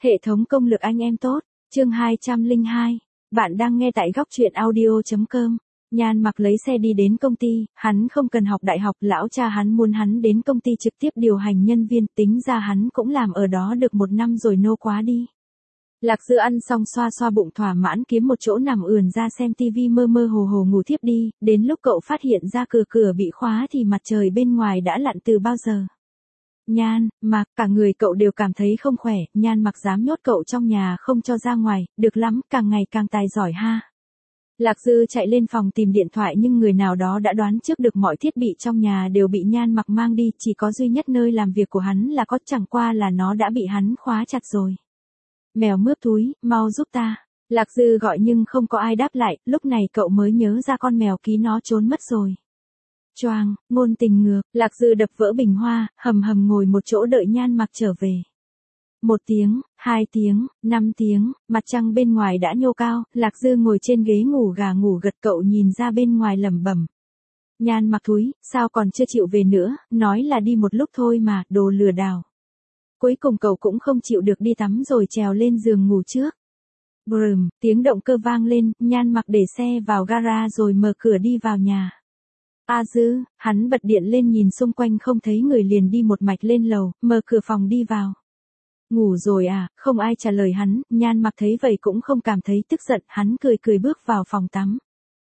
Hệ thống công lực anh em tốt, chương 202. Bạn đang nghe tại góc truyện audio.com. Nhan Mặc lấy xe đi đến công ty, hắn không cần học đại học, lão cha hắn muốn hắn đến công ty trực tiếp điều hành nhân viên, tính ra hắn cũng làm ở đó được 1 năm rồi nô quá đi. Lạc Dư ăn xong xoa xoa bụng thỏa mãn kiếm một chỗ nằm ườn ra xem tivi mơ mơ hồ hồ ngủ thiếp đi, đến lúc cậu phát hiện ra cửa bị khóa thì mặt trời bên ngoài đã lặn từ bao giờ. Nhan Mặc, cả người cậu đều cảm thấy không khỏe, Nhan Mặc dám nhốt cậu trong nhà không cho ra ngoài, được lắm, càng ngày càng tài giỏi ha. Lạc Dư chạy lên phòng tìm điện thoại nhưng người nào đó đã đoán trước được mọi thiết bị trong nhà đều bị Nhan Mặc mang đi, chỉ có duy nhất nơi làm việc của hắn là có, chẳng qua là nó đã bị hắn khóa chặt rồi. Mèo mướp thúi, mau giúp ta. Lạc Dư gọi nhưng không có ai đáp lại, lúc này cậu mới nhớ ra con mèo ký nó trốn mất rồi. Choang, ngôn tình ngược, Lạc Dư đập vỡ bình hoa, hầm hầm ngồi một chỗ đợi Nhan Mặc trở về. 1 tiếng, 2 tiếng, 5 tiếng, mặt trăng bên ngoài đã nhô cao, Lạc Dư ngồi trên ghế ngủ gà ngủ gật, cậu nhìn ra bên ngoài lẩm bẩm. Nhan Mặc thúi, sao còn chưa chịu về nữa, nói là đi một lúc thôi mà, đồ lừa đảo. Cuối cùng cậu cũng không chịu được đi tắm rồi trèo lên giường ngủ trước. Brrm, tiếng động cơ vang lên, Nhan Mặc để xe vào gara rồi mở cửa đi vào nhà. A Dư, hắn bật điện lên nhìn xung quanh không thấy người liền đi một mạch lên lầu, mở cửa phòng đi vào. Ngủ rồi à, không ai trả lời hắn, Nhan Mặc thấy vậy cũng không cảm thấy tức giận, hắn cười bước vào phòng tắm.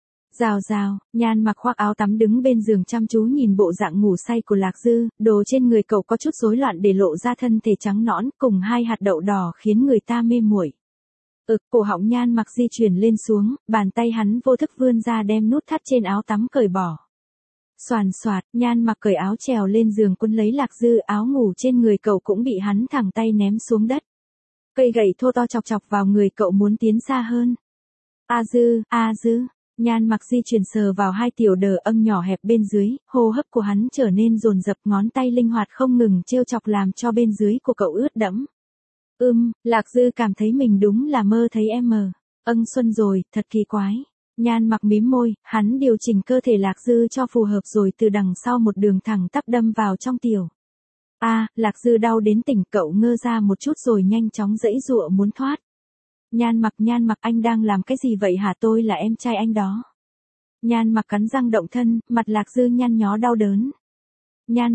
Rào rào, Nhan Mặc khoác áo tắm đứng bên giường chăm chú nhìn bộ dạng ngủ say của Lạc Dư, đồ trên người cậu có chút rối loạn để lộ ra thân thể trắng nõn cùng 2 hạt đậu đỏ khiến người ta mê muội. Cổ họng Nhan Mặc di chuyển lên xuống, bàn tay hắn vô thức vươn ra đem nút thắt trên áo tắm cởi bỏ. Xoàn xoạt, Nhan Mặc cởi áo trèo lên giường quấn lấy Lạc Dư, áo ngủ trên người cậu cũng bị hắn thẳng tay ném xuống đất. Cây gậy thô to chọc vào người cậu muốn tiến xa hơn. A Dư, Nhan Mặc di chuyển sờ vào 2 tiểu đờ âm nhỏ hẹp bên dưới, hô hấp của hắn trở nên dồn dập, ngón tay linh hoạt không ngừng trêu chọc làm cho bên dưới của cậu ướt đẫm. Lạc Dư cảm thấy mình đúng là mơ thấy em xuân rồi, thật kỳ quái. Nhan Mặc mím môi, hắn điều chỉnh cơ thể Lạc Dư cho phù hợp rồi từ đằng sau một đường thẳng tắp đâm vào trong tiểu. Lạc Dư đau đến tỉnh, cậu ngơ ra một chút rồi nhanh chóng giãy giụa muốn thoát. Nhan Mặc anh đang làm cái gì vậy hả, tôi là em trai anh đó. Nhan Mặc cắn răng động thân, mặt Lạc Dư nhăn nhó đau đớn. Nhan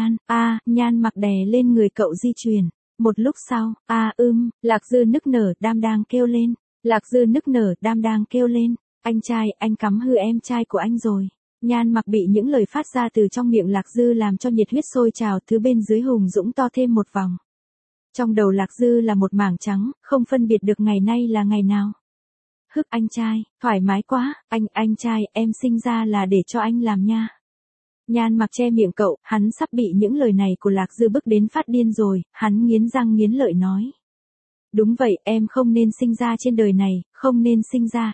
Mặc đè lên người cậu di chuyển. Một lúc sau, Lạc Dư nức nở đang kêu lên. Lạc Dư nức nở đang kêu lên. Anh trai, anh cắm hư em trai của anh rồi. Nhan Mặc bị những lời phát ra từ trong miệng Lạc Dư làm cho nhiệt huyết sôi trào, thứ bên dưới hùng dũng to thêm một vòng. Trong đầu Lạc Dư là một mảng trắng, không phân biệt được ngày nay là ngày nào. Anh trai, thoải mái quá, anh trai, em sinh ra là để cho anh làm nha. Nhan Mặc che miệng cậu, hắn sắp bị những lời này của Lạc Dư bức đến phát điên rồi, hắn nghiến răng nghiến lợi nói. Đúng vậy, em không nên sinh ra trên đời này, không nên sinh ra,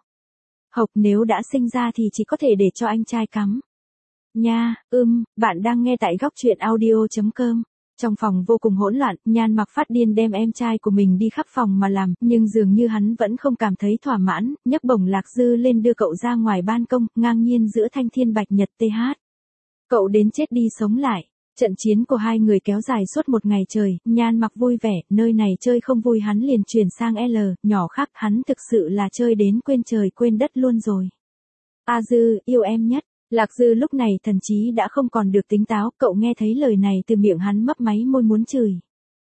nếu đã sinh ra thì chỉ có thể để cho anh trai cắm. Bạn đang nghe tại góc truyện audio.com. Trong phòng vô cùng hỗn loạn, Nhan Mặc phát điên đem em trai của mình đi khắp phòng mà làm, nhưng dường như hắn vẫn không cảm thấy thỏa mãn, nhấc bổng Lạc Dư lên đưa cậu ra ngoài ban công, ngang nhiên giữa thanh thiên bạch nhật TH. Cậu đến chết đi sống lại. Trận chiến của 2 người kéo dài suốt 1 ngày trời, Nhan Mặc vui vẻ, nơi này chơi không vui hắn liền chuyển sang L, nhỏ khác, hắn thực sự là chơi đến quên trời quên đất luôn rồi. A Dư, yêu em nhất. Lạc Dư lúc này thần trí đã không còn được tỉnh táo, cậu nghe thấy lời này từ miệng hắn mấp máy môi muốn chửi.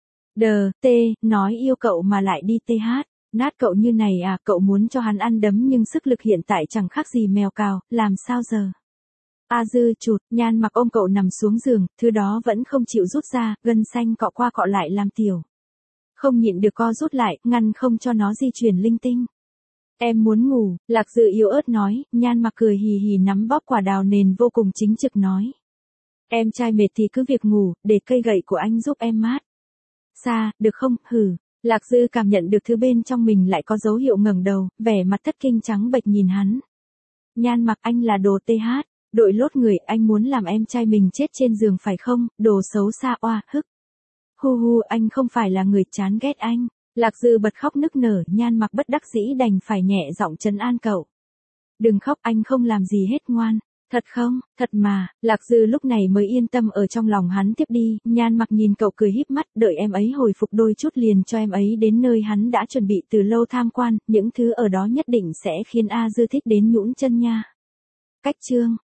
Nói yêu cậu mà lại đi TH, nát cậu như này à, cậu muốn cho hắn ăn đấm nhưng sức lực hiện tại chẳng khác gì mèo cào, làm sao giờ? A Dư chụt, Nhan Mặc ôm cậu nằm xuống giường, thứ đó vẫn không chịu rút ra, gân xanh cọ qua cọ lại làm tiểu. Không nhịn được co rút lại, ngăn không cho nó di chuyển linh tinh. Em muốn ngủ, Lạc Dư yếu ớt nói, Nhan Mặc cười hì hì nắm bóp quả đào nền vô cùng chính trực nói. Em trai mệt thì cứ việc ngủ, để cây gậy của anh giúp em mát. Được không, Lạc Dư cảm nhận được thứ bên trong mình lại có dấu hiệu ngẩng đầu, vẻ mặt thất kinh trắng bệch nhìn hắn. Nhan Mặc, anh là đồ TH, đội lốt người, anh muốn làm em trai mình chết trên giường phải không, đồ xấu xa anh không phải là người chán ghét anh. Lạc Dư bật khóc nức nở, Nhan Mặc bất đắc dĩ đành phải nhẹ giọng trấn an cậu. Đừng khóc, anh không làm gì hết, ngoan. Thật không, thật mà, Lạc Dư lúc này mới yên tâm ở trong lòng hắn tiếp đi, Nhan Mặc nhìn cậu cười híp mắt, đợi em ấy hồi phục đôi chút liền cho em ấy đến nơi hắn đã chuẩn bị từ lâu tham quan, những thứ ở đó nhất định sẽ khiến A Dư thích đến nhũn chân nha. Cách chương